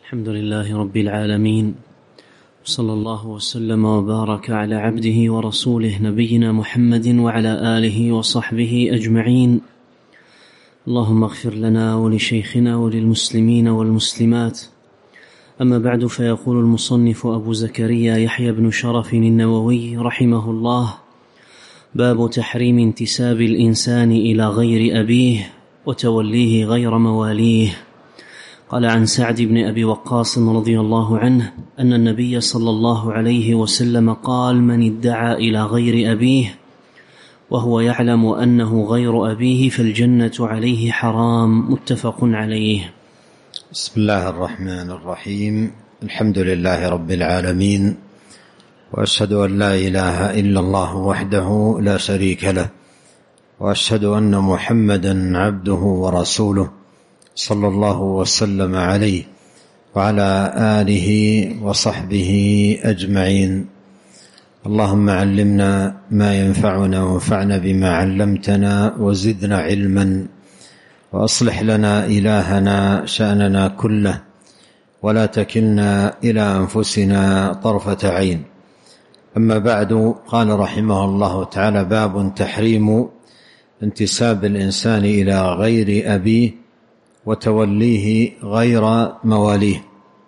الحمد لله رب العالمين، صلى الله وسلم وبارك على عبده ورسوله نبينا محمد وعلى آله وصحبه أجمعين. اللهم اغفر لنا ولشيخنا وللمسلمين والمسلمات. أما بعد، فيقول المصنف أبو زكريا يحيى بن شرف النووي رحمه الله: باب تحريم انتساب الإنسان إلى غير أبيه وتوليه غير مواليه. قال عن سعد بن أبي وقاص رضي الله عنه أن النبي صلى الله عليه وسلم قال: من ادعى إلى غير أبيه وهو يعلم أنه غير أبيه فالجنة عليه حرام. متفق عليه. بسم الله الرحمن الرحيم. الحمد لله رب العالمين، وأشهد أن لا إله إلا الله وحده لا شريك له، وأشهد أن محمدا عبده ورسوله صلى الله وسلم عليه وعلى آله وصحبه أجمعين. اللهم علمنا ما ينفعنا وانفعنا بما علمتنا وزدنا علما، وأصلح لنا إلهنا شأننا كله، ولا تكلنا إلى أنفسنا طرفة عين. أما بعد، قال رحمه الله تعالى: باب تحريم انتساب الإنسان إلى غير أبيه وتوليه غير مواليه.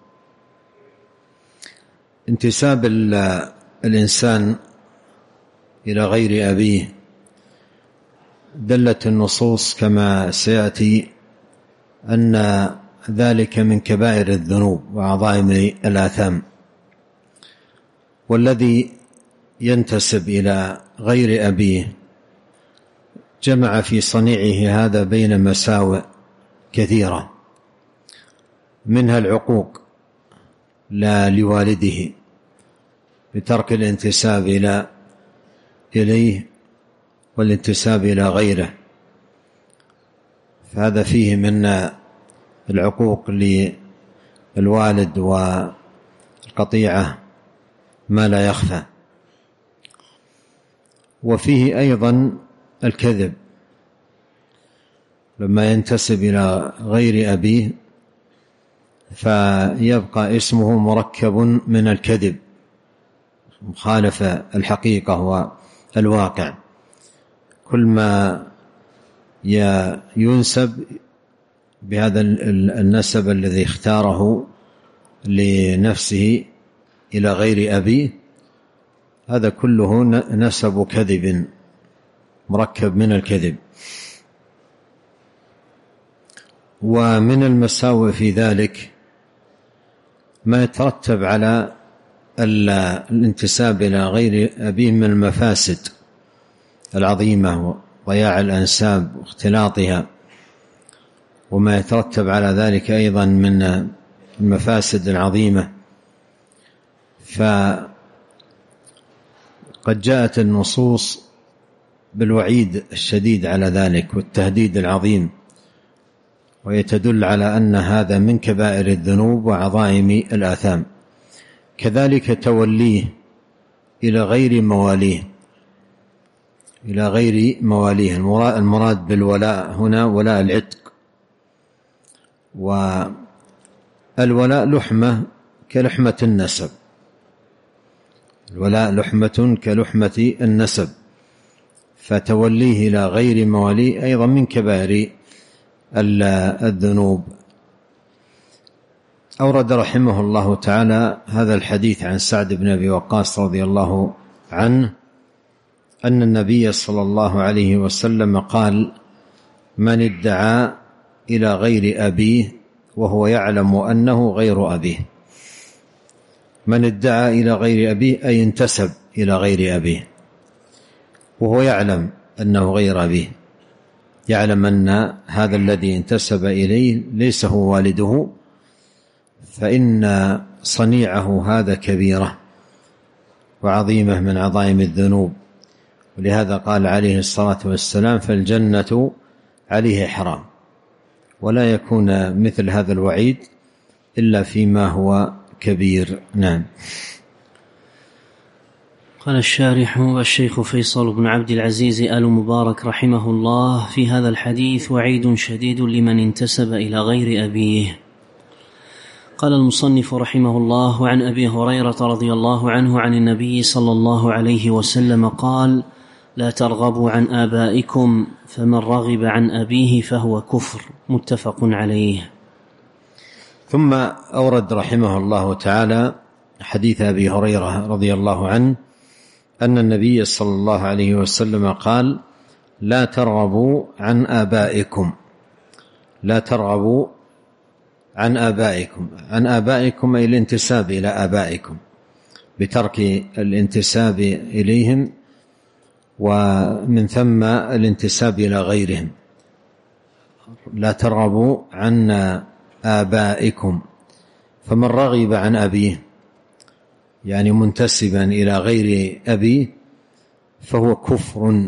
انتساب الإنسان إلى غير أبيه دلت النصوص كما سيأتي أن ذلك من كبائر الذنوب وعظائم الآثام، والذي ينتسب إلى غير أبيه جمع في صنيعه هذا بين مساوئ كثيرة، منها العقوق لا لوالده بترك الانتساب إليه والانتساب إلى غيره، فهذا فيه من العقوق للوالد والقطيعة ما لا يخفى. وفيه أيضا الكذب، لما ينتسب إلى غير أبيه فيبقى اسمه مركب من الكذب، مخالفة الحقيقة والواقع. كل ما ينسب بهذا النسب الذي اختاره لنفسه إلى غير أبيه، هذا كله نسب كذب مركب من الكذب. ومن المساوئ في ذلك ما يترتب على الانتساب إلى غير أبيه من المفاسد العظيمة وضياع الأنساب واختلاطها، وما يترتب على ذلك أيضا من المفاسد العظيمة. فقد جاءت النصوص بالوعيد الشديد على ذلك والتهديد العظيم، ويتدل على أن هذا من كبائر الذنوب وعظائم الآثام. كذلك توليه إلى غير مواليه. المراد بالولاء هنا ولاء العتق، والولاء لحمة كلحمة النسب، الولاء لحمة كلحمة النسب، فتوليه إلى غير مواليه أيضا من كبائر الذنوب. أورد رحمه الله تعالى هذا الحديث عن سعد بن أبي وقاص رضي الله عنه أن النبي صلى الله عليه وسلم قال: من ادعى إلى غير أبيه وهو يعلم أنه غير أبيه. من ادعى إلى غير أبيه أي انتسب إلى غير أبيه وهو يعلم أنه غير أبيه، يعلم أن هذا الذي انتسب إليه ليس هو والده، فإن صنيعه هذا كبيرة وعظيمة من عظائم الذنوب. ولهذا قال عليه الصلاة والسلام: فالجنة عليه حرام. ولا يكون مثل هذا الوعيد إلا فيما هو كبير. نعم. قال الشارح الشيخ فيصل بن عبد العزيز آل مبارك رحمه الله: في هذا الحديث وعيد شديد لمن انتسب إلى غير أبيه. قال المصنف رحمه الله: عن أبي هريرة رضي الله عنه عن النبي صلى الله عليه وسلم قال: لا ترغبوا عن آبائكم فمن رغب عن أبيه فهو كفر. متفق عليه. ثم أورد رحمه الله تعالى حديث أبي هريرة رضي الله عنه أن النبي صلى الله عليه وسلم قال: لا ترغبوا عن آبائكم. لا ترغبوا عن آبائكم. عن آبائكم أي الانتساب إلى آبائكم، بترك الانتساب إليهم ومن ثم الانتساب إلى غيرهم. لا ترغبوا عن آبائكم، فمن رغب عن أبيه يعني منتسبا إلى غير أبيه فهو كفر.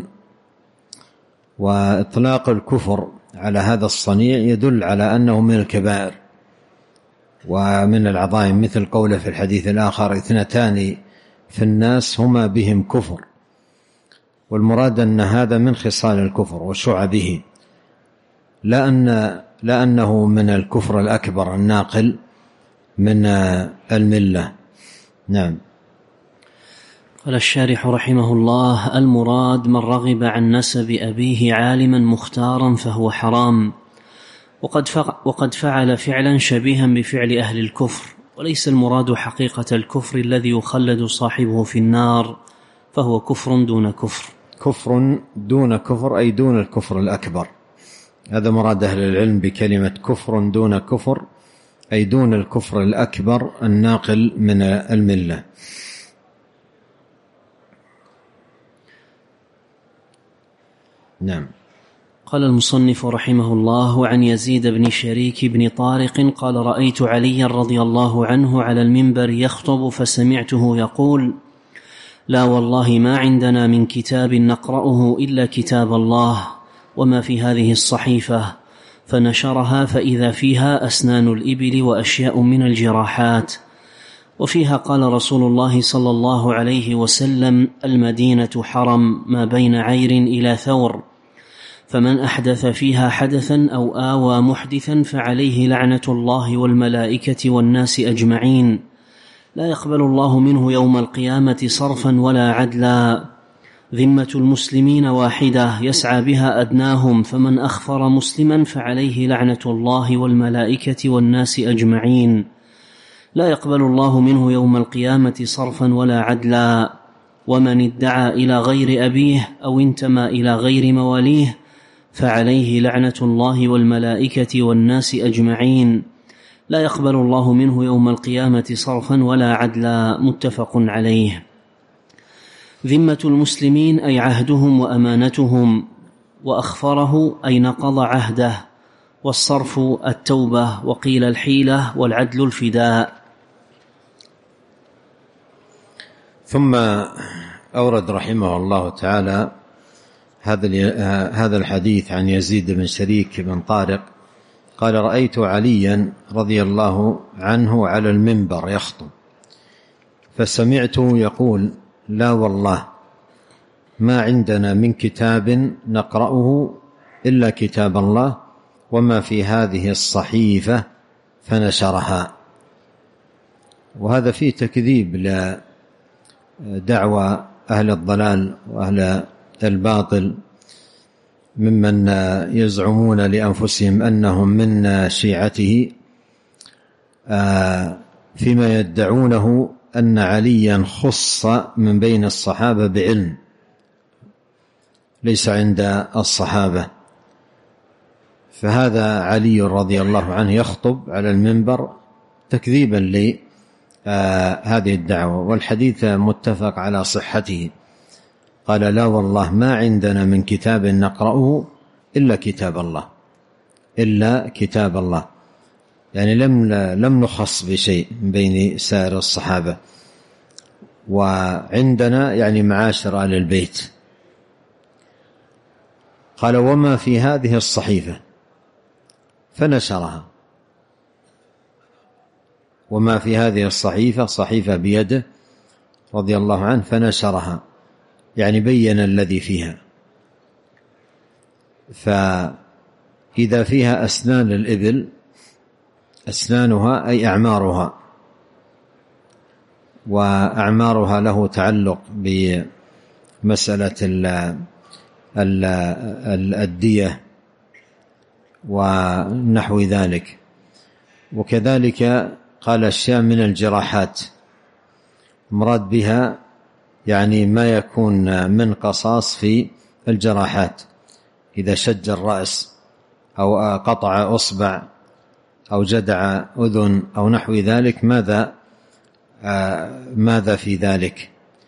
وإطلاق الكفر على هذا الصنيع يدل على أنه من الكبائر ومن العظائم، مثل قوله في الحديث الآخر: 2 في الناس هما بهم كفر. والمراد أن هذا من خصال الكفر وشعبه، لا أنه من الكفر الأكبر الناقل من الملة. نعم. قال الشارح رحمه الله: المراد من رغب عن نسب أبيه عالما مختارا فهو حرام، وقد فعل فعلا شبيها بفعل أهل الكفر، وليس المراد حقيقة الكفر الذي يخلد صاحبه في النار، فهو كفر دون كفر. كفر دون كفر أي دون الكفر الأكبر. هذا مراد أهل العلم بكلمة كفر دون كفر، أي دون الكفر الأكبر الناقل من الملة. نعم. قال المصنف رحمه الله: عن يزيد بن شريك بن طارق قال: رأيت عليا رضي الله عنه على المنبر يخطب فسمعته يقول: لا والله ما عندنا من كتاب نقرأه إلا كتاب الله وما في هذه الصحيفة، فنشرها فإذا فيها أسنان الإبل وأشياء من الجراحات، وفيها قال رسول الله صلى الله عليه وسلم: المدينة حرم ما بين عير إلى ثور، فمن أحدث فيها حدثا أو آوى محدثا فعليه لعنة الله والملائكة والناس أجمعين، لا يقبل الله منه يوم القيامة صرفا ولا عدلا، ذمة المسلمين واحدة يسعى بها أدناهم، فمن أخفر مسلما فعليه لعنة الله والملائكة والناس أجمعين، لا يقبل الله منه يوم القيامة صرفا ولا عدلا، ومن ادعى إلى غير أبيه أو انتمى إلى غير مواليه فعليه لعنة الله والملائكة والناس أجمعين، لا يقبل الله منه يوم القيامة صرفا ولا عدلا. متفق عليه. ذمة المسلمين أي عهدهم وأمانتهم، وأخفره أي نقض عهده، والصرف التوبة، وقيل الحيلة، والعدل الفداء. ثم أورد رحمه الله تعالى هذا الحديث عن يزيد بن شريك بن طارق قال: رأيت عليا رضي الله عنه على المنبر يخطب فسمعته يقول: لا والله ما عندنا من كتاب نقرأه إلا كتاب الله وما في هذه الصحيفة، فنشرها. وهذا فيه تكذيب لدعوى أهل الضلال وأهل الباطل ممن يزعمون لأنفسهم أنهم من شيعته، فيما يدعونه أن عليا خص من بين الصحابة بعلم ليس عند الصحابة. فهذا علي رضي الله عنه يخطب على المنبر تكذيبا لهذه الدعوة، والحديث متفق على صحته. قال: لا والله ما عندنا من كتاب نقرأه إلا كتاب الله، إلا كتاب الله، يعني لم نخص بشيء من بين سائر الصحابة. وعندنا يعني معاشر آل البيت. قال: وما في هذه الصحيفة، فنشرها. وما في هذه الصحيفة، صحيفة بيده رضي الله عنه، فنشرها يعني بين الذي فيها. فإذا فيها أسنان الإبل أسنانها أي أعمارها، وأعمارها له تعلق بمسألة الدية ونحو ذلك. وكذلك قال أشياء من الجراحات، مراد بها يعني ما يكون من قصاص في الجراحات، إذا شج الرأس أو قطع أصبع أو جدع أذن أو نحو ذلك، ماذا في ذلك.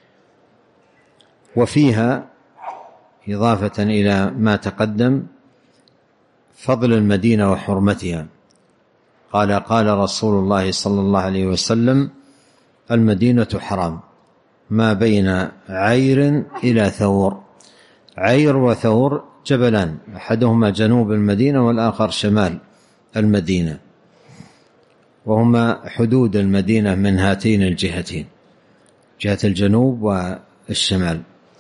وفيها إضافة إلى ما تقدم فضل المدينة وحرمتها، قال رسول الله صلى الله عليه وسلم: المدينة حرام ما بين عير إلى ثور. عير وثور جبلان، أحدهما جنوب المدينة والآخر شمال المدينة، وهما حدود المدينة من هاتين الجهتين، جهة الجنوب والشمال.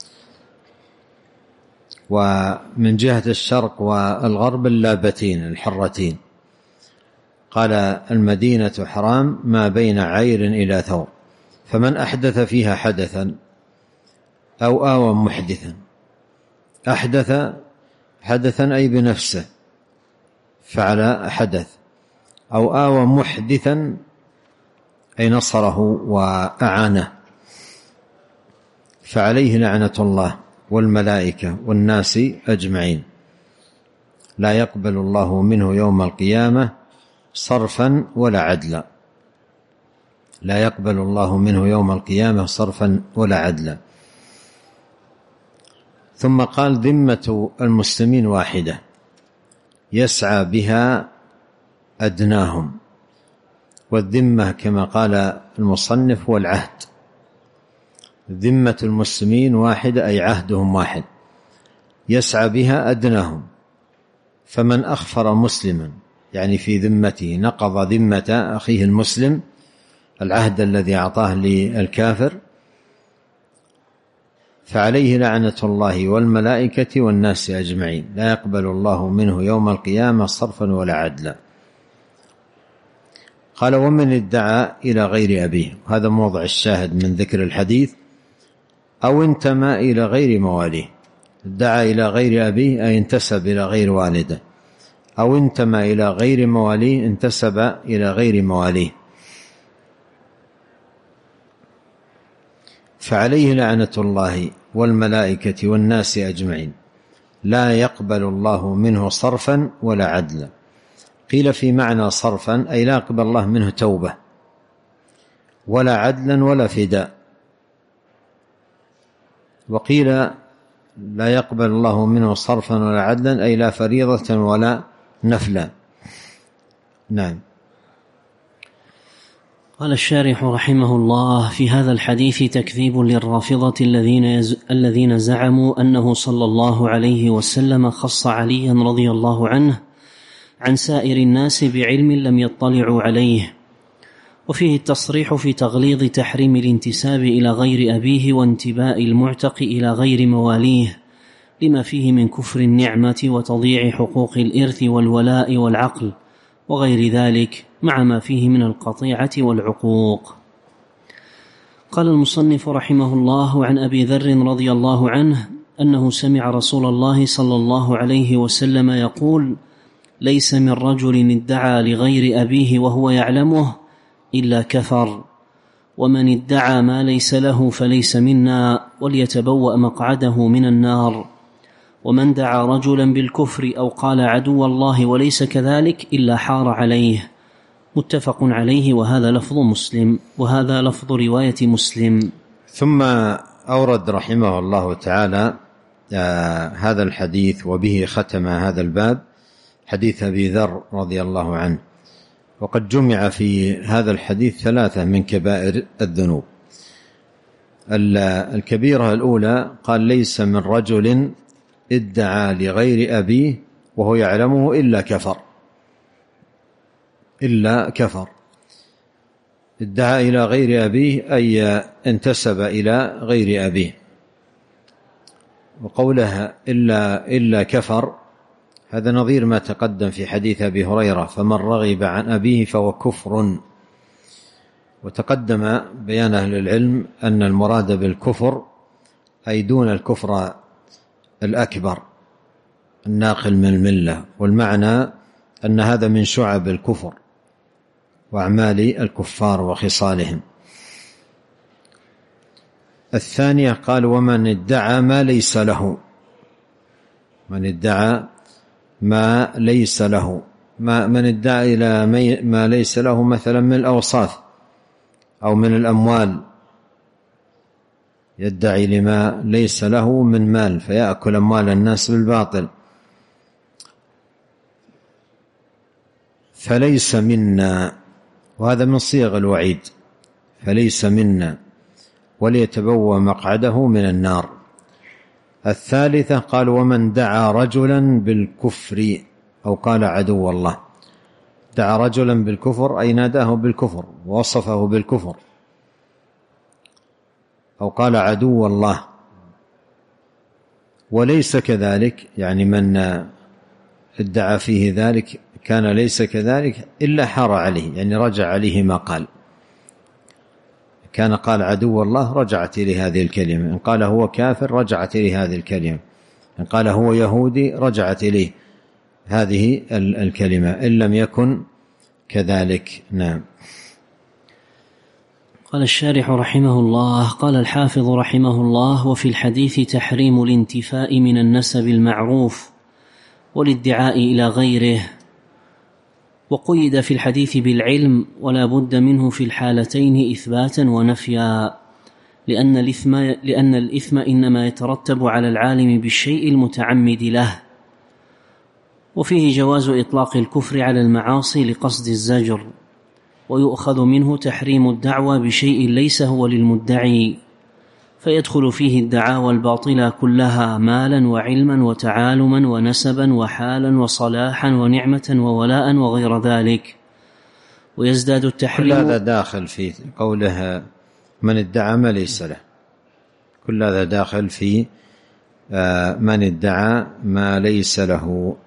ومن جهة الشرق والغرب اللابتين الحرتين. قال: المدينة حرام ما بين عير إلى ثور، فمن أحدث فيها حدثا أو آوى محدثا. أحدث حدثا أي بنفسه فعل حدث، أو آوى محدثا أي نصره وأعانه، فعليه لعنة الله والملائكة والناس أجمعين، لا يقبل الله منه يوم القيامة صرفا ولا عدلا. لا يقبل الله منه يوم القيامة صرفا ولا عدلا. ثم قال: ذمة المسلمين واحدة يسعى بها أدناهم. والذمة كما قال المصنف هو العهد. ذمة المسلمين واحدة أي عهدهم واحد، يسعى بها أدناهم. فمن أخفر مسلما يعني في ذمته، نقض ذمة أخيه المسلم، العهد الذي أعطاه للكافر، فعليه لعنة الله والملائكة والناس أجمعين، لا يقبل الله منه يوم القيامة صرفا ولا عدلا. قال: ومن ادعى إلى غير أبيه، هذا موضع الشاهد من ذكر الحديث، أو انتمى إلى غير مواليه. ادعى إلى غير أبيه أي انتسب إلى غير والده، أو انتمى إلى غير مواليه انتسب إلى غير مواليه، فعليه لعنة الله والملائكة والناس أجمعين، لا يقبل الله منه صرفا ولا عدلا. قيل في معنى صرفا أي لا يقبل الله منه توبة، ولا عدلا ولا فداء. وقيل لا يقبل الله منه صرفا ولا عدلا أي لا فريضة ولا نفلا. نعم. قال الشارح رحمه الله: في هذا الحديث تكذيب للرافضة الذين زعموا أنه صلى الله عليه وسلم خص عليا رضي الله عنه عن سائر الناس بعلم لم يطلعوا عليه. وفيه التصريح في تغليظ تحريم الانتساب إلى غير أبيه وانتباء المعتق إلى غير مواليه، لما فيه من كفر النعمة وتضييع حقوق الإرث والولاء والعقل وغير ذلك، مع ما فيه من القطيعة والعقوق. قال المصنف رحمه الله: عن أبي ذر رضي الله عنه أنه سمع رسول الله صلى الله عليه وسلم يقول: ليس من رجل ادعى لغير أبيه وهو يعلمه إلا كفر، ومن ادعى ما ليس له فليس منا، وليتبوأ مقعده من النار. ومن دعا رجلا بالكفر أو قال عدو الله وليس كذلك إلا حار عليه. متفق عليه، وهذا لفظ مسلم، وهذا لفظ رواية مسلم. ثم أورد رحمه الله تعالى هذا الحديث، وبه ختم هذا الباب، حديث أبي ذر رضي الله عنه. وقد جمع في هذا الحديث 3 من كبائر الذنوب. الكبيرة الأولى قال: ليس من رجل ادعى لغير أبيه وهو يعلمه إلا كفر. ادعى إلى غير أبيه أي انتسب إلى غير أبيه. وقولها إلا كفر، هذا نظير ما تقدم في حديث أبي هريرة: فمن رغب عن أبيه فهو كفر. وتقدم بيان أهل العلم أن المراد بالكفر أي دون الكفر الأكبر الناقل من الملة، والمعنى أن هذا من شعب الكفر وأعمال الكفار وخصالهم. الثانية قال: ومن ادعى ما ليس له. من ادعى ما ليس له، من ادعى إلى ما ليس له مثلا من الأوصاف أو من الأموال، يدعي لما ليس له من مال فيأكل أموال الناس بالباطل، فليس منا. وهذا من صيغ الوعيد: فليس منا وليتبوأ مقعده من النار. الثالثة قال: ومن دعا رجلا بالكفر أو قال عدو الله. دعا رجلا بالكفر أي ناداه بالكفر ووصفه بالكفر، أو قال عدو الله. وليس كذلك، يعني من ادعى فيه ذلك كان ليس كذلك إلا حار عليه، يعني رجع عليه ما قال. كان قال عدو الله رجعت إليه هذه الكلمة، إن قال هو كافر رجعت إليه هذه الكلمة، إن قال هو يهودي رجعت إليه هذه الكلمة، إن لم يكن كذلك. نعم. قال الشارح رحمه الله: قال الحافظ رحمه الله: وفي الحديث تحريم الانتفاء من النسب المعروف والادعاء إلى غيره، وقيد في الحديث بالعلم، ولا بد منه في الحالتين إثباتا ونفيا، لأن الإثم إنما يترتب على العالم بالشيء المتعمد له. وفيه جواز إطلاق الكفر على المعاصي لقصد الزجر، ويؤخذ منه تحريم الدعوى بشيء ليس هو للمدعي، فيدخل فيه الدعاوى الباطلة كلها: مالا وعلما وتعالما ونسبا وحالا وصلاحا ونعمة وولاء وغير ذلك. ويزداد التحريم. كل هذا داخل في قولها من ادعى ما ليس له، كل هذا داخل في من ادعى ما ليس له.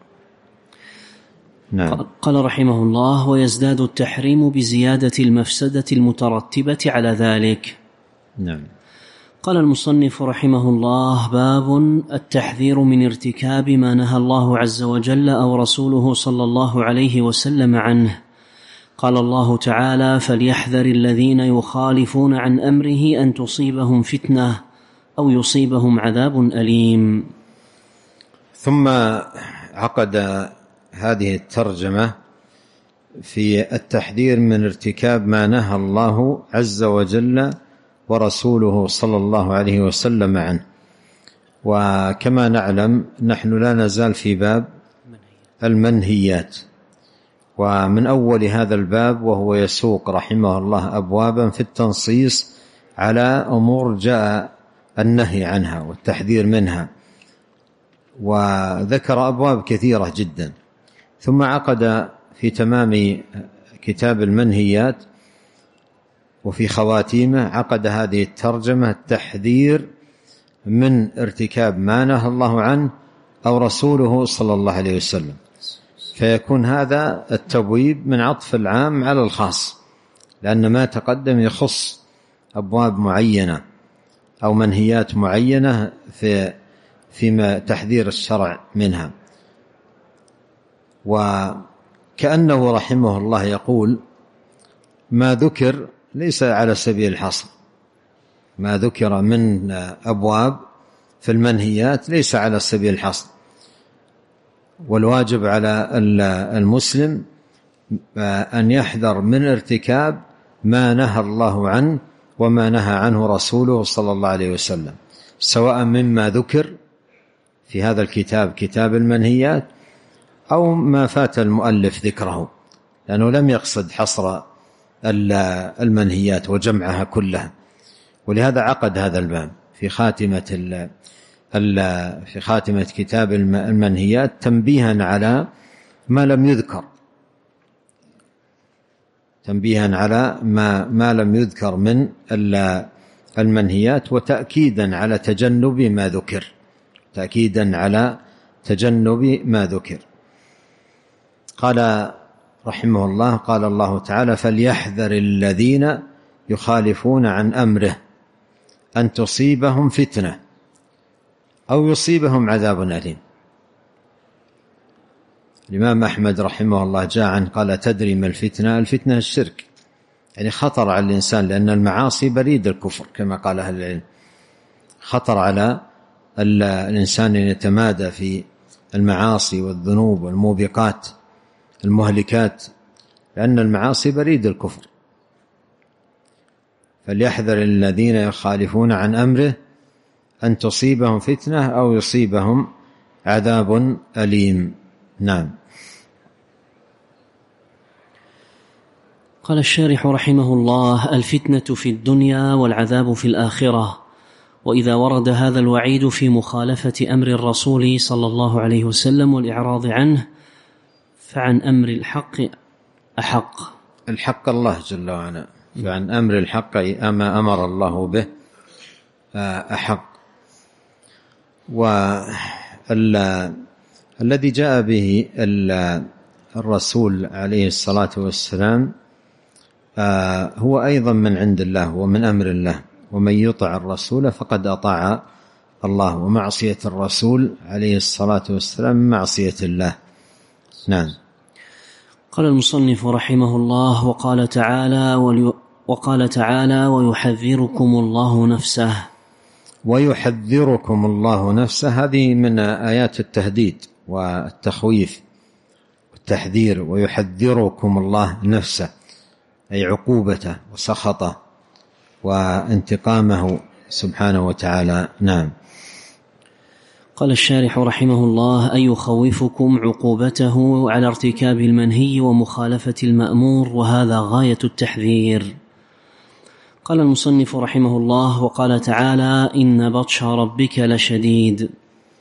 نعم. قال رحمه الله: ويزداد التحريم بزيادة المفسدة المترتبة على ذلك. نعم. قال المصنف رحمه الله: باب التحذير من ارتكاب ما نهى الله عز وجل أو رسوله صلى الله عليه وسلم عنه. قال الله تعالى: فليحذر الذين يخالفون عن أمره أن تصيبهم فتنة أو يصيبهم عذاب أليم. ثم عقد هذه الترجمة في التحذير من ارتكاب ما نهى الله عز وجل ورسوله صلى الله عليه وسلم عنه. وكما نعلم نحن لا نزال في باب المنهيات، ومن أول هذا الباب وهو يسوق رحمه الله أبوابا في التنصيص على أمور جاء النهي عنها والتحذير منها، وذكر أبواب كثيرة جدا. ثم عقد في تمام كتاب المنهيات وفي خواتيمه عقد هذه الترجمة: التحذير من ارتكاب ما نهى الله عنه أو رسوله صلى الله عليه وسلم. فيكون هذا التبويب من عطف العام على الخاص، لأن ما تقدم يخص أبواب معينة أو منهيات معينة فيما تحذير الشرع منها. وكأنه رحمه الله يقول: ما ذكر ليس على سبيل الحصر، ما ذكر من أبواب في المنهيات ليس على سبيل الحصر، والواجب على المسلم أن يحذر من ارتكاب ما نهى الله عنه وما نهى عنه رسوله صلى الله عليه وسلم، سواء مما ذكر في هذا الكتاب كتاب المنهيات أو ما فات المؤلف ذكره، لأنه لم يقصد حصر المنهيات وجمعها كلها. ولهذا عقد هذا الباب في خاتمة كتاب المنهيات تنبيها على ما لم يذكر، تنبيها على ما لم يذكر من المنهيات، وتأكيدا على تجنب ما ذكر، تأكيدا على تجنب ما ذكر. قال رحمه الله: قال الله تعالى: فليحذر الذين يخالفون عن أمره أن تصيبهم فتنة أو يصيبهم عذاب أليم. الإمام أحمد رحمه الله جاء عنه قال: تدري ما الفتنة؟ الفتنة الشرك، يعني خطر على الإنسان، لأن المعاصي بريد الكفر كما قال أهل العلم. خطر على الإنسان أن يتمادى في المعاصي والذنوب والموبقات المهلكات، لأن المعاصي بريد الكفر. فليحذر الذين يخالفون عن أمره أن تصيبهم فتنة أو يصيبهم عذاب أليم. نعم. قال الشارح رحمه الله: الفتنة في الدنيا والعذاب في الآخرة. وإذا ورد هذا الوعيد في مخالفة أمر الرسول صلى الله عليه وسلم والإعراض عنه، فعن أمر الحق أحق. الحق الله جل وعلا، فعن أمر الحق أما أمر الله به أحق. والذي جاء به الرسول عليه الصلاة والسلام هو أيضا من عند الله ومن أمر الله، ومن يطع الرسول فقد أطاع الله، ومعصية الرسول عليه الصلاة والسلام معصية الله. نعم. قال المصنف رحمه الله: وقال تعالى ويحذركم الله نفسه. ويحذركم الله نفسه، هذه من آيات التهديد والتخويف والتحذير. ويحذركم الله نفسه أي عقوبته وسخطه وانتقامه سبحانه وتعالى. نعم. قال الشارح رحمه الله: أي يخوفكم عقوبته على ارتكاب المنهي ومخالفة المأمور، وهذا غاية التحذير. قال المصنف رحمه الله: وقال تعالى: إن بطش ربك لشديد.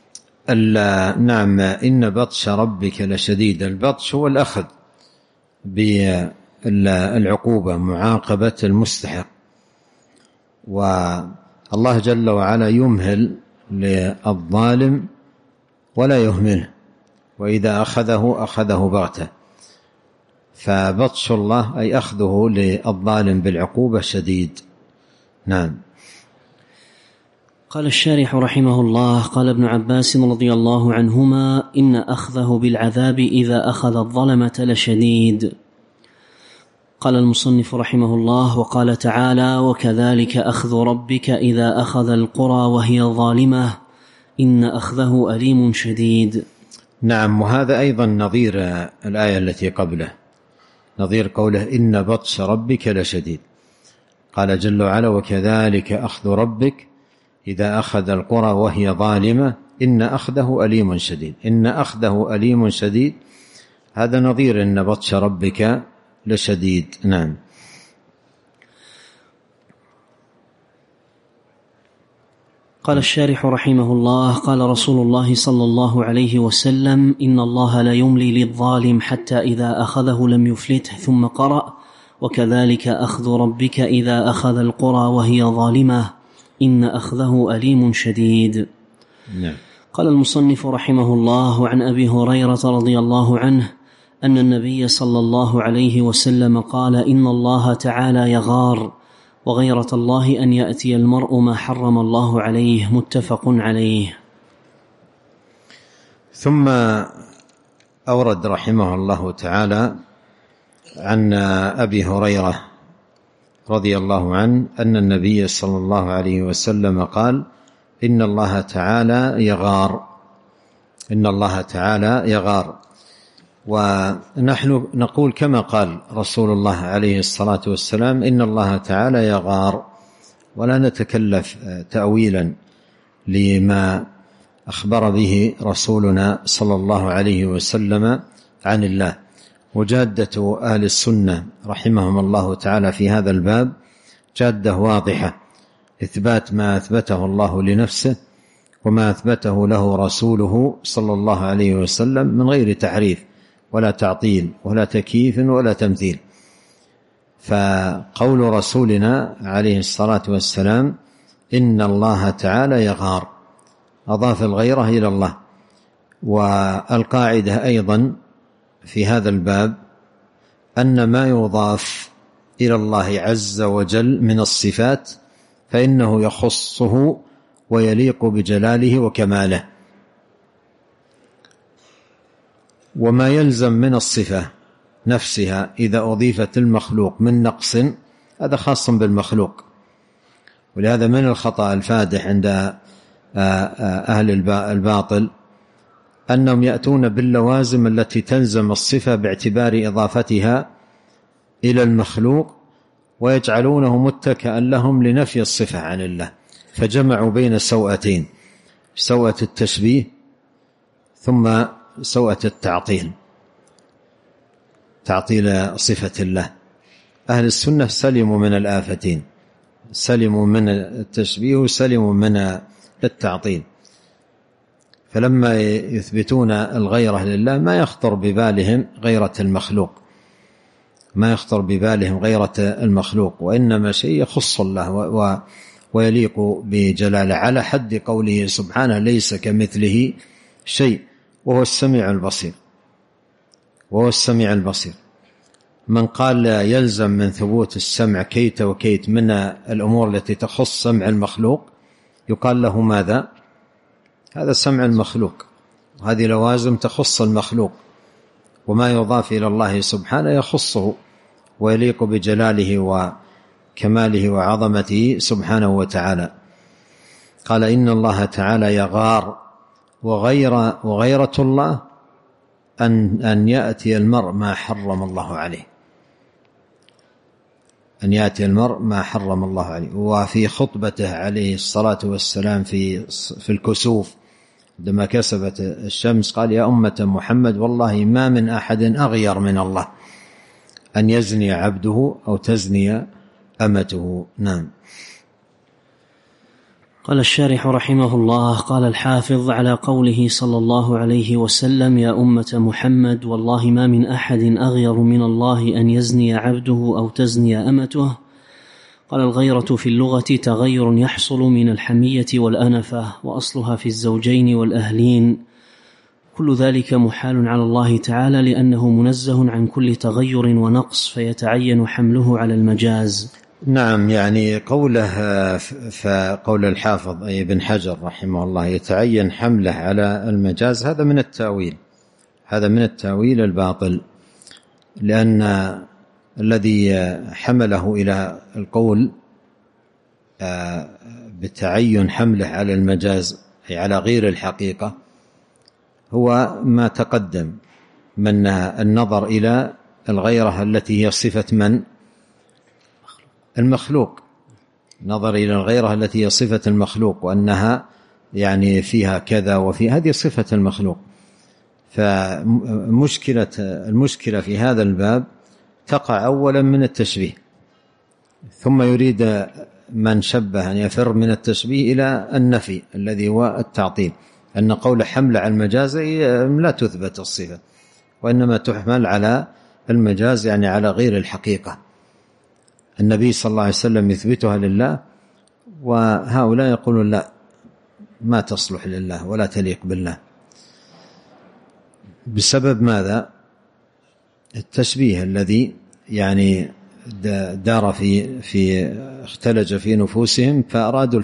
نعم، إن بطش ربك لشديد. البطش هو الأخذ بالعقوبة، معاقبة المستحق. والله جل وعلا يمهل للظالم ولا يهمله، وإذا أخذه بغتة. فبطش الله أي أخذه للظالم بالعقوبة شديد. نعم. قال الشارح رحمه الله: قال ابن عباس رضي الله عنهما: إن أخذه بالعذاب إذا أخذ الظلمة لشديد. قال المصنف رحمه الله: وقال تعالى: وكذلك أخذ ربك إذا أخذ القرى وهي ظالمة إن أخذه أليم شديد. نعم. وهذا أيضا نظير الآية التي قبله، نظير قوله: إن بطش ربك لشديد. قال جل وعلا: وكذلك أخذ ربك إذا أخذ القرى وهي ظالمة إن أخذه أليم شديد. إن أخذه أليم شديد، هذا نظير إن بطش ربك لشديد. نعم. قال الشارح رحمه الله: قال رسول الله صلى الله عليه وسلم: إن الله لا يملي للظالم حتى إذا أخذه لم يفلته. ثم قرأ: وكذلك أخذ ربك إذا أخذ القرى وهي ظالمة إن أخذه أليم شديد. نعم. قال المصنف رحمه الله: عن أبي هريرة رضي الله عنه أن النبي صلى الله عليه وسلم قال: إن الله تعالى يغار، وغيرة الله أن يأتي المرء ما حرم الله عليه. متفق عليه. ثم أورد رحمه الله تعالى عن أبي هريرة رضي الله عنه أن النبي صلى الله عليه وسلم قال: إن الله تعالى يغار. إن الله تعالى يغار. ونحن نقول كما قال رسول الله عليه الصلاة والسلام: إن الله تعالى يغار، ولا نتكلف تأويلا لما أخبر به رسولنا صلى الله عليه وسلم عن الله. وجادة أهل السنة رحمهم الله تعالى في هذا الباب جادة واضحة، إثبات ما أثبته الله لنفسه وما أثبته له رسوله صلى الله عليه وسلم من غير تحريف ولا تعطيل ولا تكييف ولا تمثيل. فقول رسولنا عليه الصلاة والسلام: إن الله تعالى يغار، أضاف الغيرة إلى الله. والقاعدة أيضا في هذا الباب أن ما يضاف إلى الله عز وجل من الصفات فإنه يخصه ويليق بجلاله وكماله، وما يلزم من الصفة نفسها إذا أضيفت المخلوق من نقص هذا خاص بالمخلوق. ولهذا من الخطأ الفادح عند أهل الباطل أنهم يأتون باللوازم التي تلزم الصفة باعتبار إضافتها إلى المخلوق ويجعلونه متكئا لهم لنفي الصفة عن الله، فجمعوا بين سوءتين: سوءة التشبيه ثم سوءة التعطيل، تعطيل صفة الله. أهل السنة سلموا من الآفتين، سلموا من التشبيه وسلموا من التعطيل. فلما يثبتون الغيرة لله ما يخطر ببالهم غيرة المخلوق، ما يخطر ببالهم غيرة المخلوق، وإنما شيء يخص الله ويليق بجلاله، على حد قوله سبحانه: ليس كمثله شيء وهو السميع البصير. وهو السميع البصير. من قال يلزم من ثبوت السمع كيت وكيت من الأمور التي تخص سمع المخلوق يقال له ماذا؟ هذا سمع المخلوق، وهذه لوازم تخص المخلوق، وما يضاف إلى الله سبحانه يخصه ويليق بجلاله وكماله وعظمته سبحانه وتعالى. قال: إن الله تعالى يغار، وغيرة الله أن يأتي المرء ما حرم الله عليه، أن يأتي المرء ما حرم الله عليه. وفي خطبته عليه الصلاة والسلام في الكسوف عندما كسبت الشمس قال: يا أمة محمد والله ما من أحد أغير من الله أن يزني عبده أو تزني أمته. نعم. قال الشارح رحمه الله: قال الحافظ: على قوله صلى الله عليه وسلم: يا أمة محمد والله ما من أحد أغير من الله أن يزني عبده أو تزني أمته. قال: الغيرة في اللغة تغير يحصل من الحمية والأنفة، وأصلها في الزوجين والأهلين. كل ذلك محال على الله تعالى لأنه منزه عن كل تغير ونقص، فيتعين حمله على المجاز. نعم، يعني قول الحافظ أي ابن حجر رحمه الله يتعين حمله على المجاز، هذا من التأويل، هذا من التأويل الباطل، لأن الذي حمله إلى القول بتعين حمله على المجاز أي على غير الحقيقة هو ما تقدم من النظر إلى الغيرة التي هي صفة من؟ المخلوق. نظر إلى الغيرة التي هي صفة المخلوق، وأنها يعني فيها كذا وفي هذه صفة المخلوق. فالمشكلة في هذا الباب تقع أولا من التشبيه، ثم يريد من شبه أن يفر من التشبيه إلى النفي الذي هو التعطيل، أن قول حمل على المجاز لا تثبت الصفة، وإنما تحمل على المجاز يعني على غير الحقيقة. النبي صلى الله عليه وسلم يثبتها لله، وهؤلاء يقولون لا، ما تصلح لله ولا تليق بالله. بسبب ماذا؟ التشبيه الذي يعني دار في اختلج في نفوسهم، فأرادوا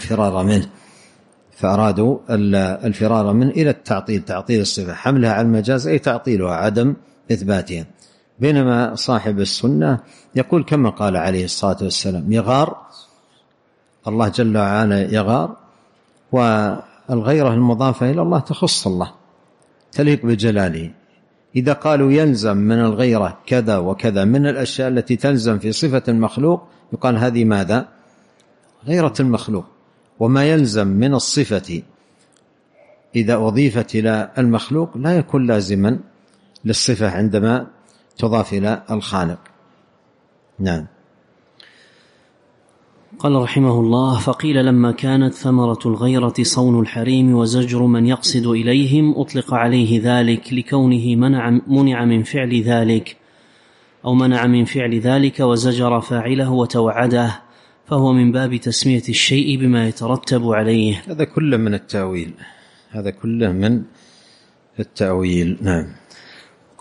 الفرار منه إلى التعطيل، تعطيل الصفة، حملها على المجاز أي تعطيلها، عدم إثباتها. بينما صاحب السنة يقول كما قال عليه الصلاة والسلام: يغار الله جل وعلا، يغار، والغيرة المضافة إلى الله تخص الله، تليق بجلاله. إذا قالوا يلزم من الغيرة كذا وكذا من الأشياء التي تلزم في صفة المخلوق، يقال هذه ماذا؟ غيرة المخلوق. وما يلزم من الصفة إذا أضيفت إلى المخلوق لا يكون لازما للصفة عندما تضاف إلى الخالق. نعم. قال رحمه الله: فقيل لما كانت ثمرة الغيرة صون الحريم وزجر من يقصد إليهم أطلق عليه ذلك لكونه منع من فعل ذلك، أو منع من فعل ذلك وزجر فاعله وتوعده، فهو من باب تسمية الشيء بما يترتب عليه. هذا كله من التأويل، هذا كله من التأويل. نعم.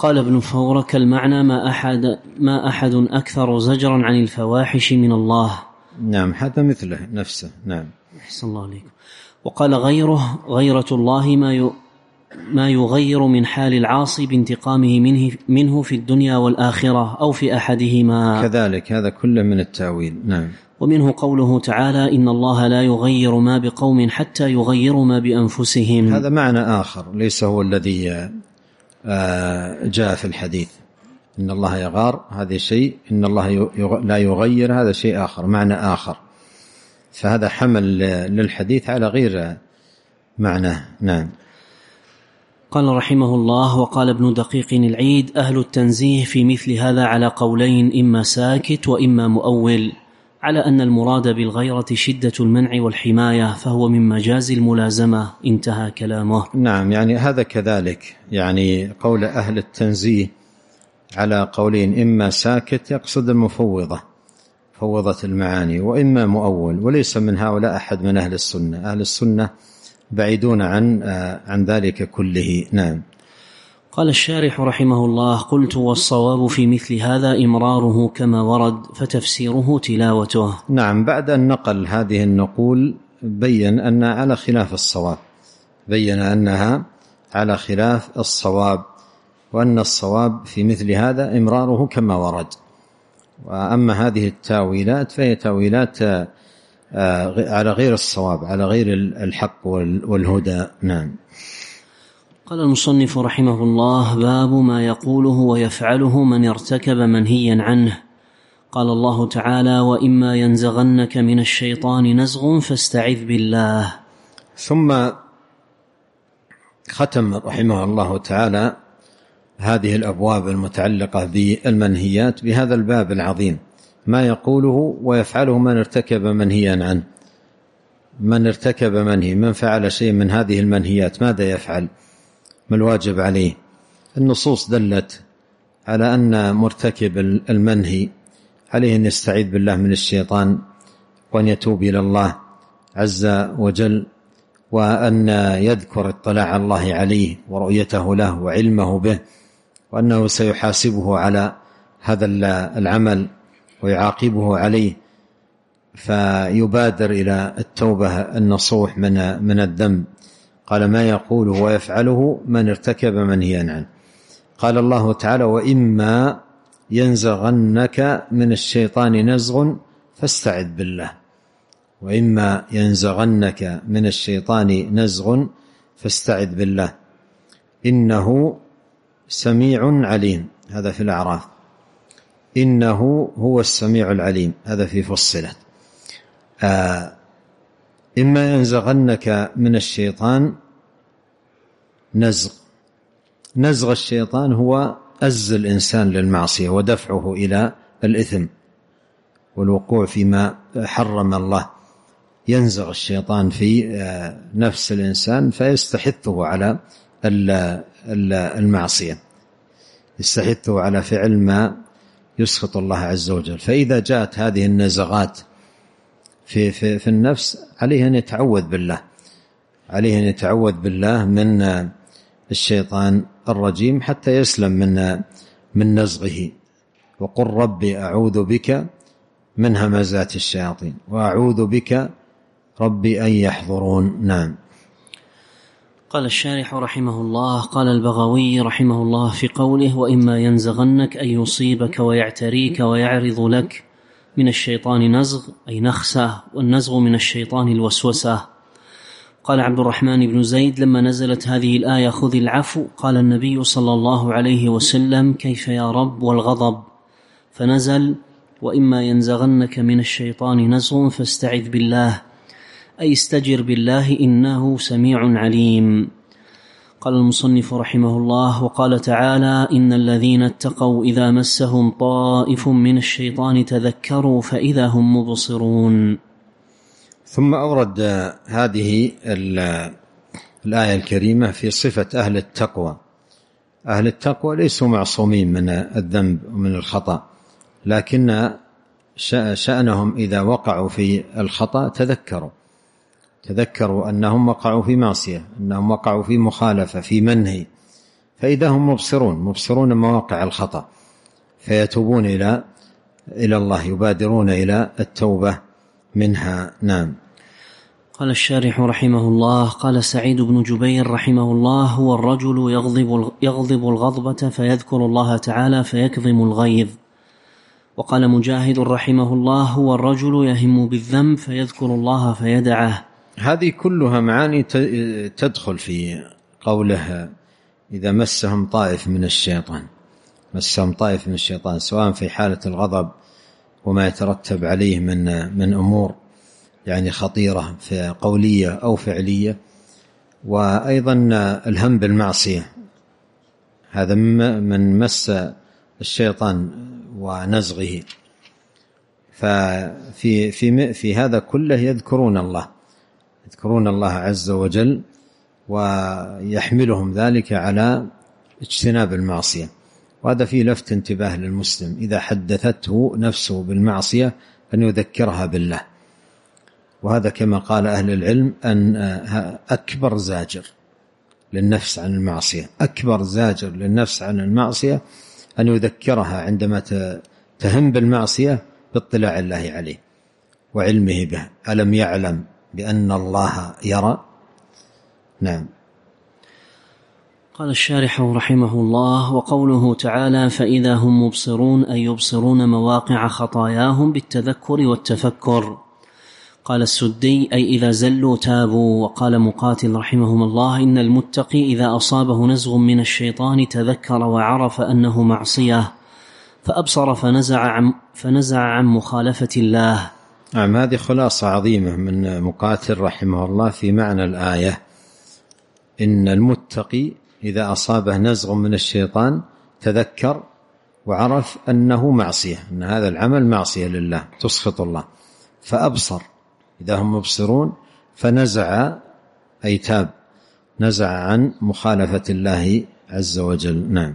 قال ابن فورك المعنى ما أحد أكثر زجرا عن الفواحش من الله. نعم، هذا مثله نفسه. نعم، أحسن الله عليكم. وقال غيرة الله ما يغير من حال العاصي بانتقامه منه في الدنيا والآخرة أو في أحدهما، كذلك هذا كله من التأويل. نعم. ومنه قوله تعالى إن الله لا يغير ما بقوم حتى يغيروا ما بأنفسهم. هذا معنى آخر ليس هو الذي جاء في الحديث. إن الله يغار هذا شيء، إن الله لا يغير هذا شيء آخر، معنى آخر. فهذا حمل للحديث على غير معناه. نعم. قال رحمه الله: وقال ابن دقيق العيد: أهل التنزيه في مثل هذا على قولين، إما ساكت وإما مؤول، على أن المراد بالغيرة شدة المنع والحماية، فهو من مجاز الملازمة. انتهى كلامه. نعم، يعني هذا كذلك، يعني قول أهل التنزيه على قولين، إما ساكت يقصد المفوضة، فوضة المعاني، وإما مؤول، وليس من هؤلاء أحد من أهل السنة. أهل السنة بعيدون عن ذلك كله. نعم. قال الشارح رحمه الله: قلت والصواب في مثل هذا إمراره كما ورد، فتفسيره تلاوته. نعم، بعد أن نقل هذه النقول بين أنها على خلاف الصواب، بين أنها على خلاف الصواب، وأن الصواب في مثل هذا إمراره كما ورد. وأما هذه التاويلات فهي تاويلات على غير الصواب، على غير الحق والهدى. نعم. قال المصنف رحمه الله: باب ما يقوله ويفعله من ارتكب منهيا عنه. قال الله تعالى: وإما ينزغنك من الشيطان نزغ فاستعذ بالله. ثم ختم رحمه الله تعالى هذه الأبواب المتعلقة بالمنهيات بهذا الباب العظيم: ما يقوله ويفعله من ارتكب منهيا عنه. من ارتكب منهي، من فعل شيء من هذه المنهيات، ماذا يفعل؟ ما الواجب عليه؟ النصوص دلت على أن مرتكب المنهي عليه أن يستعيذ بالله من الشيطان، وأن يتوب إلى الله عز وجل، وأن يذكر اطلاع الله عليه ورؤيته له وعلمه به، وأنه سيحاسبه على هذا العمل ويعاقبه عليه، فيبادر إلى التوبة النصوح من الذنب. قال: ما يقوله ويفعله من ارتكب منهيا عنه. قال الله تعالى: وإما ينزغنك من الشيطان نزغ فاستعذ بالله. وإما ينزغنك من الشيطان نزغ فاستعذ بالله إنه سميع عليم. هذا في الأعراف. إنه هو السميع العليم، هذا في فصلت. إما ينزغنك من الشيطان نزغ الشيطان هو أز الإنسان للمعصية ودفعه إلى الإثم والوقوع فيما حرم الله. ينزغ الشيطان في نفس الإنسان فيستحثه على المعصية، يستحثه على فعل ما يسخط الله عز وجل. فإذا جاءت هذه النزغات في النفس عليه أن يتعوذ بالله، عليه أن يتعوذ بالله من الشيطان الرجيم حتى يسلم من نزغه. وقل ربي أعوذ بك من همزات الشياطين وأعوذ بك ربي أن يحضرون. نعم. قال الشارح رحمه الله: قال البغوي رحمه الله في قوله: وإما ينزغنك أي يصيبك ويعتريك ويعرض لك من الشيطان نزغ أي نخسة، والنزغ من الشيطان الوسوسة. قال عبد الرحمن بن زيد: لما نزلت هذه الآية خذ العفو، قال النبي صلى الله عليه وسلم: كيف يا رب والغضب؟ فنزل: وإما ينزغنك من الشيطان نزغ فاستعذ بالله أي استجر بالله إنه سميع عليم. قال المصنف رحمه الله: وقال تعالى: إن الذين اتقوا إذا مسهم طائف من الشيطان تذكروا فإذا هم مبصرون. ثم أورد هذه الآية الكريمة في صفة أهل التقوى. أهل التقوى ليسوا معصومين من الذنب ومن الخطأ، لكن شأنهم إذا وقعوا في الخطأ تذكروا أنهم وقعوا في معصية، أنهم وقعوا في مخالفة، في منهي، فإذا هم مبصرون مواقع الخطأ فيتوبون إلى الله، يبادرون إلى التوبة منها. نعم. قال الشارح رحمه الله: قال سعيد بن جبير رحمه الله: هو الرجل يغضب الغضبة فيذكر الله تعالى فيكظم الغيظ. وقال مجاهد رحمه الله: هو الرجل يهم بالذنب فيذكر الله فيدعه. هذه كلها معاني تدخل في قوله إذا مسهم طائف من الشيطان، سواء في حالة الغضب وما يترتب عليه من أمور يعني خطيرة في قولية أو فعلية، وأيضا الهم بالمعصية، هذا من مس الشيطان ونزغه. ففي هذا كله يذكرون الله عز وجل، ويحملهم ذلك على اجتناب المعصية. وهذا فيه لفت انتباه للمسلم إذا حدثته نفسه بالمعصية أن يذكرها بالله. وهذا كما قال أهل العلم أن أكبر زاجر للنفس عن المعصية، أكبر زاجر للنفس عن المعصية أن يذكرها عندما تهم بالمعصية باطلاع الله عليه وعلمه به. ألم يعلم بأن الله يرى؟ نعم. قال الشارح رحمه الله: وقوله تعالى فإذا هم مبصرون أي يبصرون مواقع خطاياهم بالتذكر والتفكر. قال السدي: أي إذا زلوا تابوا. وقال مقاتل رحمهم الله: إن المتقي إذا أصابه نزغ من الشيطان تذكر وعرف أنه معصية فأبصر فنزع عن مخالفة الله. نعم. هذه خلاصة عظيمة من مقاتل رحمه الله في معنى الآية: إن المتقي إذا أصابه نزغ من الشيطان تذكر وعرف أنه معصية، أن هذا العمل معصية لله تسخط الله، فأبصر إذا هم مبصرون، فنزع أي تاب، نزع عن مخالفة الله عز وجل. نعم.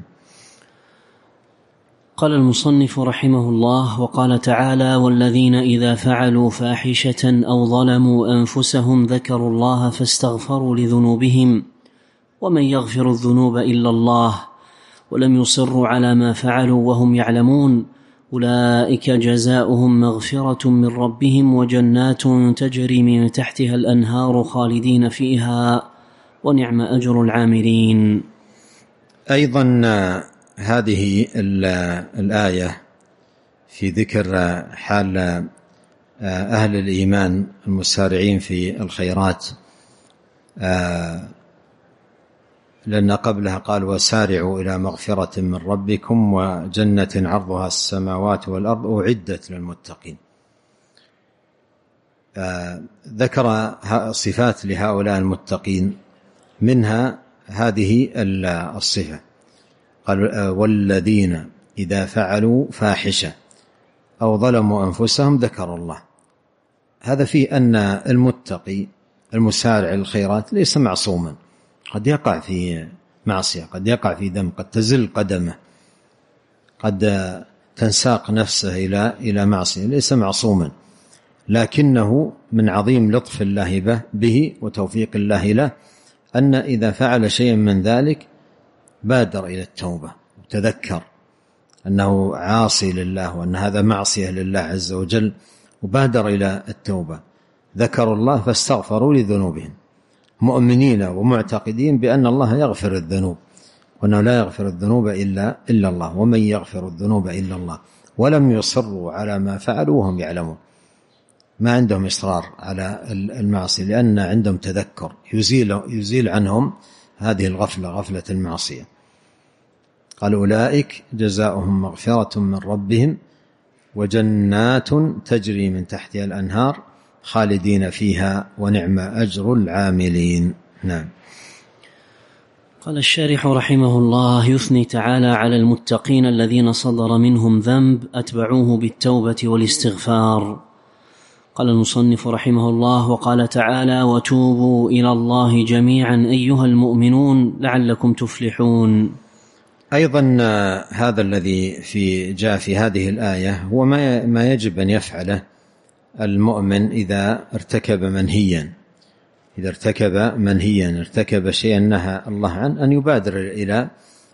قال المصنف رحمه الله: وقال تعالى: والذين إذا فعلوا فاحشة أو ظلموا أنفسهم ذكروا الله فاستغفروا لذنوبهم ومن يغفر الذنوب إلا الله ولم يصروا على ما فعلوا وهم يعلمون أولئك جزاؤهم مغفرة من ربهم وجنات تجري من تحتها الأنهار خالدين فيها ونعم أجر العاملين. أيضا هذه الآية في ذكر حال أهل الإيمان المسارعين في الخيرات، لأن قبلها قال وسارعوا إلى مغفرة من ربكم وجنة عرضها السماوات والأرض أعدت للمتقين. ذكر صفات لهؤلاء المتقين، منها هذه الصفة، قال والذين إذا فعلوا فاحشة أو ظلموا أنفسهم ذكروا الله. هذا فيه أن المتقي المسارع الخيرات ليس معصوما، قد يقع في معصية، قد يقع في ذنب، قد تزل قدمه، قد تنساق نفسه إلى معصية، ليس معصوما، لكنه من عظيم لطف الله به وتوفيق الله له أن إذا فعل شيئا من ذلك بادر إلى التوبة وتذكر أنه عاصي لله وأن هذا معصية لله عز وجل وبادر إلى التوبة. ذكروا الله فاستغفروا لذنوبهم، مؤمنين ومعتقدين بأن الله يغفر الذنوب وأنه لا يغفر الذنوب إلا الله، ومن يغفر الذنوب إلا الله، ولم يصروا على ما فعلوا وهم يعلمون. ما عندهم إصرار على المعصية لأن عندهم تذكر يزيل عنهم هذه غفلة المعصية. قال أولئك جزاؤهم مغفرة من ربهم وجنات تجري من تحتها الأنهار خالدين فيها ونعم أجر العاملين. نعم. قال الشارح رحمه الله: يثني تعالى على المتقين الذين صدر منهم ذنب أتبعوه بالتوبة والاستغفار. قال المصنف رحمه الله: وقال تعالى: وتوبوا إلى الله جميعا أيها المؤمنون لعلكم تفلحون. أيضا هذا الذي جاء في هذه الآية هو ما يجب أن يفعله المؤمن إذا ارتكب منهيا، ارتكب شيئا نهى الله عنه، أن يبادر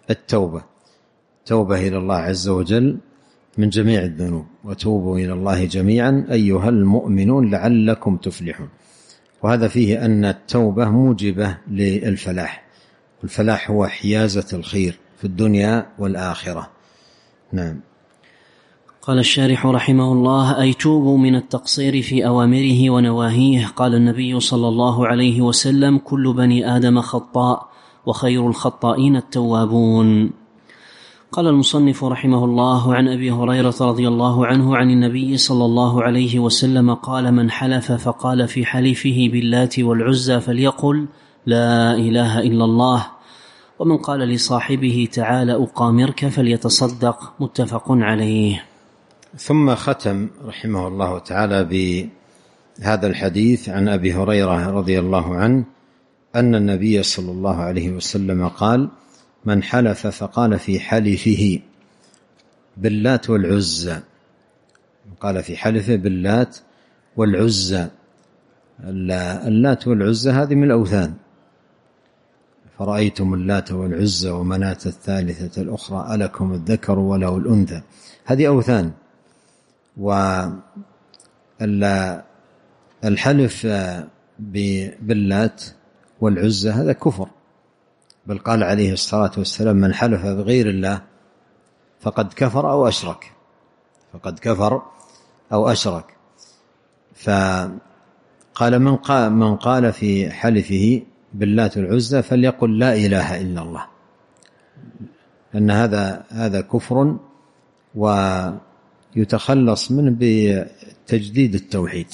التوبة إلى الله عز وجل من جميع الذنوب، وتوبوا إلى الله جميعا أيها المؤمنون لعلكم تفلحون. وهذا فيه أن التوبة موجبة للفلاح، والفلاح هو حيازة الخير في الدنيا والآخرة. نعم. قال الشارح رحمه الله: أي توبوا من التقصير في أوامره ونواهيه. قال النبي صلى الله عليه وسلم: كل بني آدم خطاء وخير الخطائين التوابون. قال المصنف رحمه الله: عن أبي هريرة رضي الله عنه عن النبي صلى الله عليه وسلم قال: من حلف فقال في حلفه باللات والعزى فليقل لا إله إلا الله، ومن قال لصاحبه تعال أقامرك فليتصدق. متفق عليه. ثم ختم رحمه الله تعالى بهذا الحديث عن أبي هريرة رضي الله عنه أن النبي صلى الله عليه وسلم قال: من حلف فقال في حلفه باللات والعزى، قال في حلفه باللات والعزى. اللات والعزى هذه من الأوثان، فرأيتم اللات والعزى ومناة الثالثة الأخرى ألكم الذكر وله الأنثى، هذه أوثان. والحلف باللات والعزى هذا كفر، بل قال عليه الصلاة والسلام: من حلف بغير الله فقد كفر أو أشرك. فقال من قال في حلفه باللات والعزى فليقل لا إله إلا الله، أن هذا كفر ويتخلص منه بتجديد التوحيد،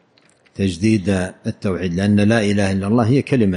لأن لا إله إلا الله هي كلمة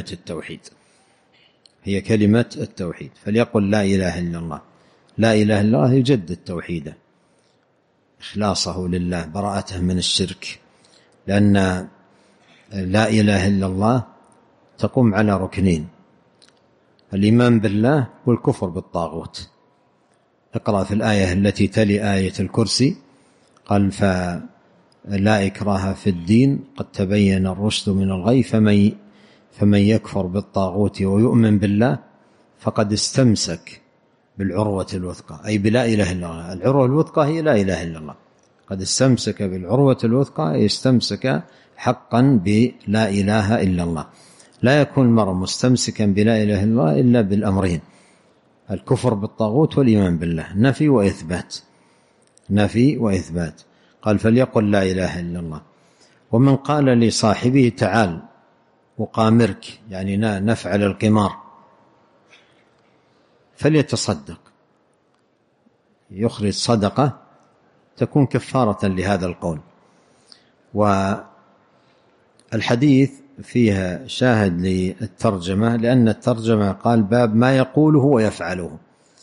التوحيد، فليقل لا إله إلا الله. لا إله إلا الله يجدد توحيده، إخلاصه لله، براءته من الشرك، لأن لا إله إلا الله تقوم على ركنين: الإيمان بالله والكفر بالطاغوت. اقرأ في الآية التي تلي آية الكرسي، قال: فلا إكراه في الدين قد تبين الرشد من الغي فمن يكفر بالطاغوت ويؤمن بالله فقد استمسك بالعروة الوثقى، أي بلا إله إلا الله. العروة الوثقى هي لا إله إلا الله. قد استمسك بالعروة الوثقى، استمسك حقا بلا إله إلا الله. لا يكون المرء مستمسكا بلا إله إلا الله إلا بالأمرين: الكفر بالطاغوت والإيمان بالله، نفي وإثبات. قال: فليقل لا إله إلا الله. ومن قال لصاحبه تعال أقامرك، يعني نفعل القمار، فليتصدق، يخرج صدقة تكون كفارة لهذا القول. والحديث فيها شاهد للترجمة، لأن الترجمة قال: باب ما يقوله ويفعله.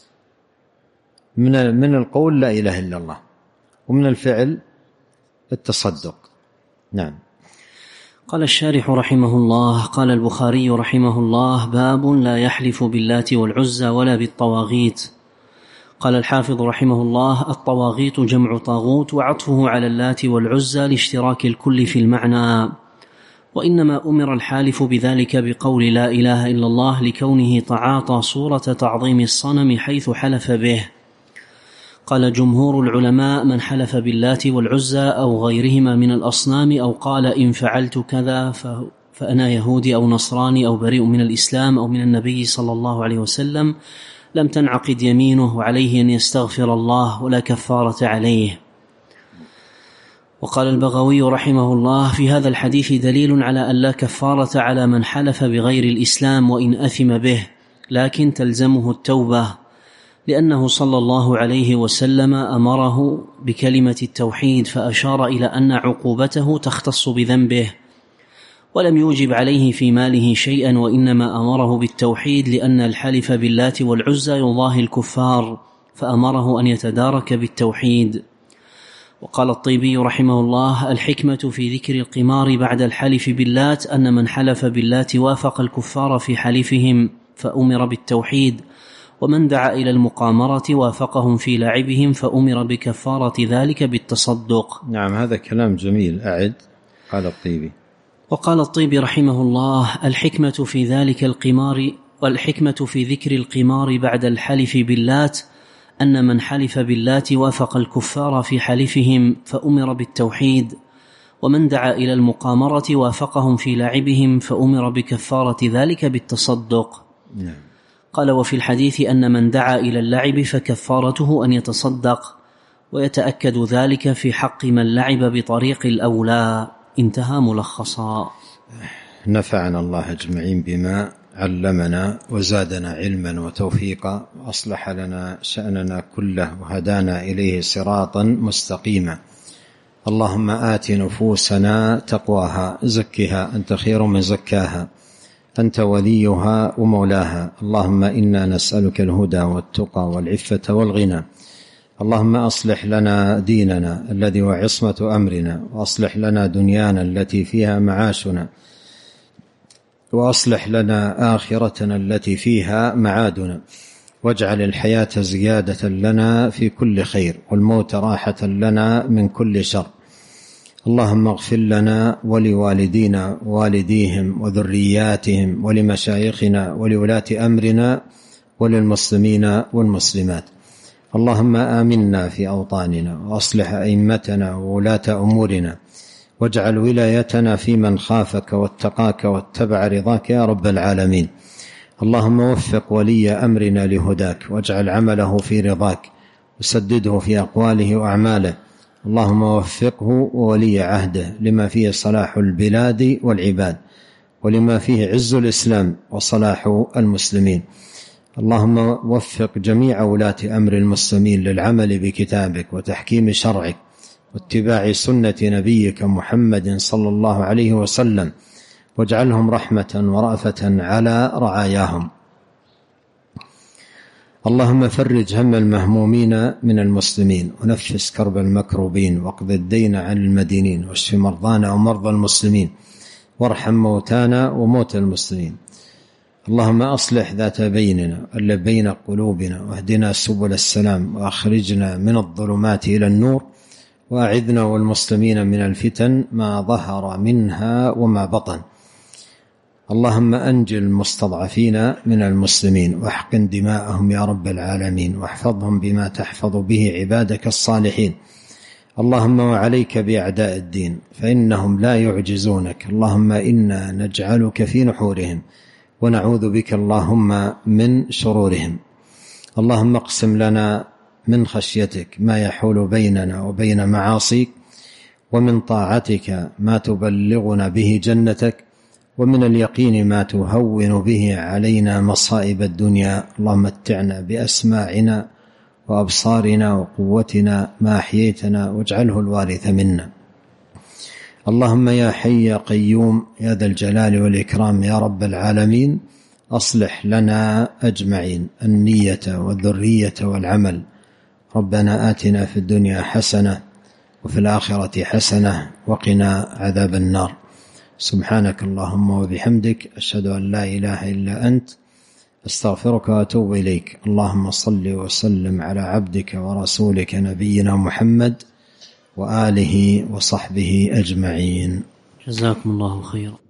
من القول لا إله إلا الله، ومن الفعل التصدق. نعم. قال الشارح رحمه الله: قال البخاري رحمه الله: باب لا يحلف باللات والعزى ولا بالطواغيت. قال الحافظ رحمه الله: الطواغيت جمع طاغوت، وعطفه على اللات والعزى لاشتراك الكل في المعنى، وإنما أمر الحالف بذلك بقول لا إله إلا الله لكونه تعاطى صورة تعظيم الصنم حيث حلف به. قال جمهور العلماء: من حلف باللات والعزى أو غيرهما من الأصنام أو قال إن فعلت كذا فأنا يهودي أو نصراني أو بريء من الإسلام أو من النبي صلى الله عليه وسلم، لم تنعقد يمينه، وعليه أن يستغفر الله ولا كفارة عليه. وقال البغوي رحمه الله: في هذا الحديث دليل على أن لا كفارة على من حلف بغير الإسلام وإن أثم به، لكن تلزمه التوبة، لأنه صلى الله عليه وسلم أمره بكلمة التوحيد، فأشار إلى أن عقوبته تختص بذنبه، ولم يوجب عليه في ماله شيئا، وإنما أمره بالتوحيد لأن الحلف باللات والعزى يضاهي الكفار، فأمره أن يتدارك بالتوحيد. وقال الطيبي رحمه الله: الحكمة في ذكر القمار بعد الحلف باللات أن من حلف باللات وافق الكفار في حلفهم فأمر بالتوحيد، ومن دعا إلى المقامرة وافقهم في لعبهم فأمر بكفارة ذلك بالتصدق. نعم، هذا كلام جميل. أعد. قال الطيبي: وقال الطيبي رحمه الله: الحكمة في ذلك القمار والحكمة في ذكر القمار بعد الحلف باللات أن من حلف باللات وافق الكفار في حلفهم فأمر بالتوحيد، ومن دعا إلى المقامرة وافقهم في لعبهم فأمر بكفارة ذلك بالتصدق. قال: وفي الحديث أن من دعا إلى اللعب فكفارته أن يتصدق، ويتأكد ذلك في حق من لعب بطريق الأولى. انتهى ملخصا. نفعنا الله أجمعين بما علمنا وزادنا علما وتوفيقا، وأصلح لنا شأننا كله وهدانا إليه صراطا مستقيما. اللهم آت نفوسنا تقواها، زكها أنت خير من زكاها، أنت وليها ومولاها. اللهم إنا نسألك الهدى والتقى والعفة والغنى. اللهم أصلح لنا ديننا الذي هو عصمة أمرنا، وأصلح لنا دنيانا التي فيها معاشنا، وأصلح لنا آخرتنا التي فيها معادنا، واجعل الحياة زيادة لنا في كل خير، والموت راحة لنا من كل شر. اللهم اغفر لنا ولوالدينا ووالديهم وذرياتهم ولمشايخنا ولولاة أمرنا وللمسلمين والمسلمات. اللهم آمنا في أوطاننا، وأصلح أئمتنا وولاة أمورنا، واجعل ولايتنا في من خافك واتقاك واتبع رضاك يا رب العالمين. اللهم وفق ولي أمرنا لهداك، واجعل عمله في رضاك، وسدده في أقواله وأعماله. اللهم وفقه وولي عهده لما فيه صلاح البلاد والعباد، ولما فيه عز الإسلام وصلاح المسلمين. اللهم وفق جميع ولاة أمر المسلمين للعمل بكتابك وتحكيم شرعك واتباع سنة نبيك محمد صلى الله عليه وسلم، واجعلهم رحمة ورأفة على رعاياهم. اللهم فرج هم المهمومين من المسلمين، ونفس كرب المكروبين، واقض الدين عن المدينين، واشف مرضانا ومرضى المسلمين، وارحم موتانا وموتى المسلمين. اللهم أصلح ذات بيننا اللي بين قلوبنا، واهدنا سبل السلام، وأخرجنا من الظلمات إلى النور، وأعذنا والمسلمين من الفتن ما ظهر منها وما بطن. اللهم أنجل المستضعفين من المسلمين، واحقن دماءهم يا رب العالمين، واحفظهم بما تحفظ به عبادك الصالحين. اللهم وعليك بأعداء الدين فإنهم لا يعجزونك. اللهم إنا نجعلك في نحورهم، ونعوذ بك اللهم من شرورهم. اللهم اقسم لنا من خشيتك ما يحول بيننا وبين معاصيك، ومن طاعتك ما تبلغنا به جنتك، ومن اليقين ما تهون به علينا مصائب الدنيا. اللهم متعنا بأسماعنا وأبصارنا وقوتنا ما أحييتنا، واجعله الوارث منا. اللهم يا حي يا قيوم يا ذا الجلال والإكرام يا رب العالمين، أصلح لنا أجمعين النية والذرية والعمل. ربنا آتنا في الدنيا حسنة وفي الآخرة حسنة وقنا عذاب النار. سبحانك اللهم وبحمدك، أشهد أن لا إله إلا أنت، أستغفرك وأتوب إليك. اللهم صل وسلم على عبدك ورسولك نبينا محمد وآله وصحبه أجمعين. جزاكم الله خيرا.